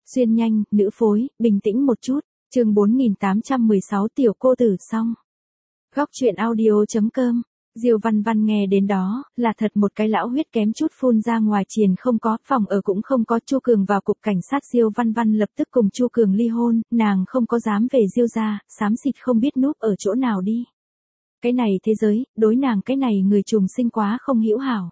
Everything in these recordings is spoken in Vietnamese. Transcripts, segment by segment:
Xuyên nhanh, nữ phối, bình tĩnh một chút. Chương 4816 tiểu cô tử xong. Góc truyện audio.com. Diêu Văn Văn nghe đến đó, là thật một cái lão huyết kém chút phun ra ngoài, triền không có, phòng ở cũng không có. Chu Cường vào cục cảnh sát, Diêu Văn Văn lập tức cùng Chu Cường ly hôn, nàng không có dám về Diêu gia, xám xịt không biết núp ở chỗ nào đi. Cái này thế giới, đối nàng cái này người trùng sinh quá không hữu hảo.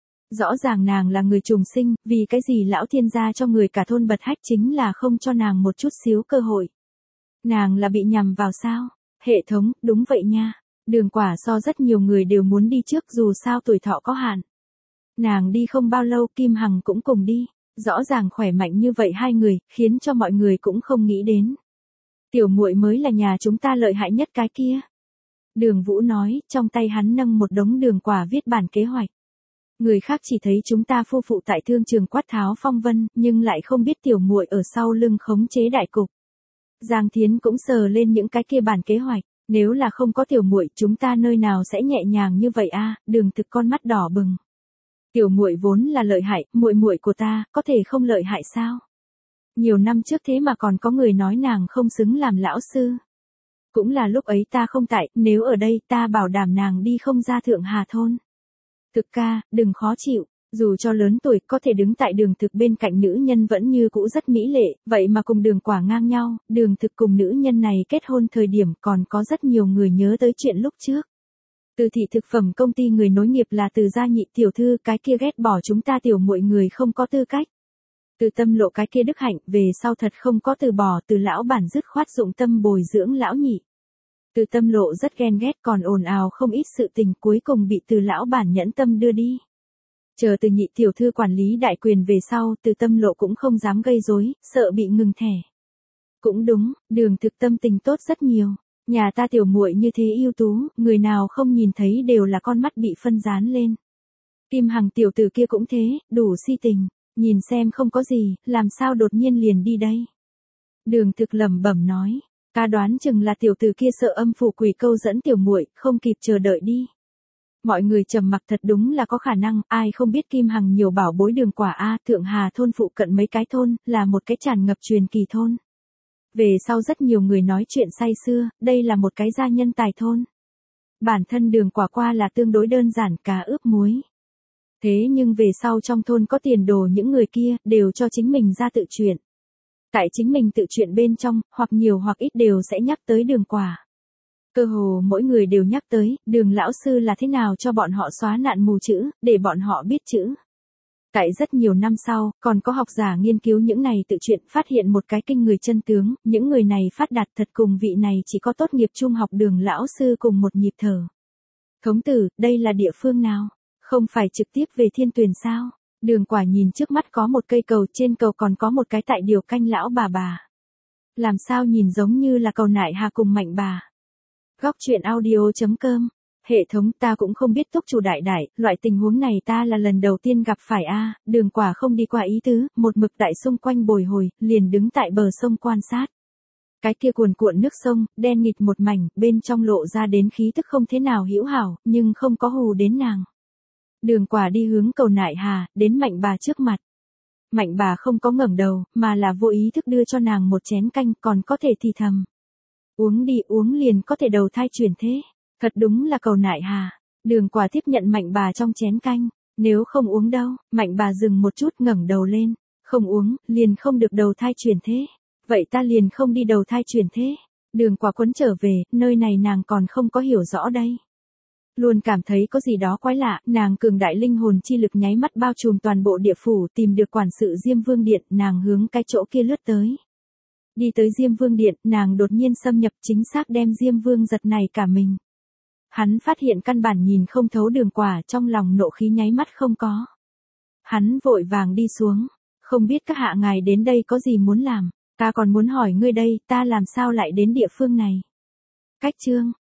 Rõ ràng nàng là người trùng sinh, vì cái gì lão thiên gia cho người cả thôn bật hách chính là không cho nàng một chút xíu cơ hội. Nàng là bị nhằm vào sao? Hệ thống, đúng vậy nha. Đường Quả so rất nhiều người đều muốn đi trước, dù sao tuổi thọ có hạn. Nàng đi không bao lâu, Kim Hằng cũng cùng đi. Rõ ràng khỏe mạnh như vậy hai người, khiến cho mọi người cũng không nghĩ đến. Tiểu muội mới là nhà chúng ta lợi hại nhất cái kia. Đường Vũ nói, trong tay hắn nâng một đống Đường Quả viết bản kế hoạch. Người khác chỉ thấy chúng ta phu phụ tại thương trường quát tháo phong vân, nhưng lại không biết tiểu muội ở sau lưng khống chế đại cục. Giang Thiến cũng sờ lên những cái kia bản kế hoạch, nếu là không có tiểu muội, chúng ta nơi nào sẽ nhẹ nhàng như vậy a? Đường Thực con mắt đỏ bừng. Tiểu muội vốn là lợi hại, muội muội của ta, có thể không lợi hại sao? Nhiều năm trước thế mà còn có người nói nàng không xứng làm lão sư. Cũng là lúc ấy ta không tại, nếu ở đây ta bảo đảm nàng đi không ra Thượng Hà thôn. Thực ca, đừng khó chịu, dù cho lớn tuổi có thể đứng tại Đường Thực bên cạnh nữ nhân vẫn như cũ rất mỹ lệ, vậy mà cùng Đường Quả ngang nhau, Đường Thực cùng nữ nhân này kết hôn thời điểm còn có rất nhiều người nhớ tới chuyện lúc trước. Từ thị thực phẩm công ty người nối nghiệp là Từ gia nhị tiểu thư, cái kia ghét bỏ chúng ta tiểu muội người không có tư cách. Từ Tâm Lộ cái kia đức hạnh, về sau thật không có từ bỏ, Từ lão bản dứt khoát dụng tâm bồi dưỡng lão nhị. Từ Tâm Lộ rất ghen ghét, còn ồn ào không ít sự tình, cuối cùng bị Từ lão bản nhẫn tâm đưa đi. Chờ Từ nhị tiểu thư quản lý đại quyền về sau, Từ Tâm Lộ cũng không dám gây rối, sợ bị ngừng thẻ. Cũng đúng, Đường Thực tâm tình tốt rất nhiều. Nhà ta tiểu muội như thế ưu tú, người nào không nhìn thấy đều là con mắt bị phân dán lên. Kim Hằng tiểu tử kia cũng thế, đủ si tình, nhìn xem không có gì, làm sao đột nhiên liền đi đây. Đường Thực lẩm bẩm nói. Ta đoán chừng là tiểu tử kia sợ âm phủ quỷ câu dẫn tiểu muội, không kịp chờ đợi đi. Mọi người trầm mặc, thật đúng là có khả năng, ai không biết Kim Hằng nhiều bảo bối Đường Quả a, Thượng Hà thôn phụ cận mấy cái thôn, là một cái tràn ngập truyền kỳ thôn. Về sau rất nhiều người nói chuyện say xưa, đây là một cái gia nhân tài thôn. Bản thân Đường Quả qua là tương đối đơn giản, cá ướp muối. Thế nhưng về sau trong thôn có tiền đồ những người kia, đều cho chính mình ra tự chuyện. Tại chính mình tự chuyện bên trong, hoặc nhiều hoặc ít đều sẽ nhắc tới Đường Quả. Cơ hồ mỗi người đều nhắc tới, Đường lão sư là thế nào cho bọn họ xóa nạn mù chữ, để bọn họ biết chữ. Tại rất nhiều năm sau, còn có học giả nghiên cứu những này tự chuyện, phát hiện một cái kinh người chân tướng, những người này phát đạt thật cùng vị này chỉ có tốt nghiệp trung học Đường lão sư cùng một nhịp thở. Thống tử, đây là địa phương nào? Không phải trực tiếp về Thiên Tuyền sao? Đường Quả nhìn trước mắt có một cây cầu, trên cầu còn có một cái tại điều canh lão bà. Làm sao nhìn giống như là cầu Nại Hà cùng Mạnh bà. Góc truyện audio.com. Hệ thống, ta cũng không biết túc chủ đại, loại tình huống này ta là lần đầu tiên gặp phải a. Đường Quả không đi qua ý tứ, một mực tại xung quanh bồi hồi, liền đứng tại bờ sông quan sát. Cái kia cuồn cuộn nước sông, đen nghịt một mảnh, bên trong lộ ra đến khí tức không thế nào hữu hảo, nhưng không có hù đến nàng. Đường Quả đi hướng cầu Nại Hà, đến Mạnh bà trước mặt. Mạnh bà không có ngẩng đầu, mà là vô ý thức đưa cho nàng một chén canh, còn có thể thì thầm. Uống đi, uống liền có thể đầu thai chuyển thế. Thật đúng là cầu Nại Hà. Đường Quả tiếp nhận Mạnh bà trong chén canh. Nếu không uống đâu, Mạnh bà dừng một chút, ngẩng đầu lên. Không uống, liền không được đầu thai chuyển thế. Vậy ta liền không đi đầu thai chuyển thế. Đường Quả quấn trở về, nơi này nàng còn không có hiểu rõ đây. Luôn cảm thấy có gì đó quái lạ, nàng cường đại linh hồn chi lực nháy mắt bao trùm toàn bộ địa phủ, tìm được quản sự Diêm Vương Điện, nàng hướng cái chỗ kia lướt tới. Đi tới Diêm Vương Điện, nàng đột nhiên xâm nhập, chính xác đem Diêm Vương giật này cả mình. Hắn phát hiện căn bản nhìn không thấu Đường Quả, trong lòng nộ khí nháy mắt không có. Hắn vội vàng đi xuống, không biết các hạ ngài đến đây có gì muốn làm, ta còn muốn hỏi ngươi đây, ta làm sao lại đến địa phương này. Cách chương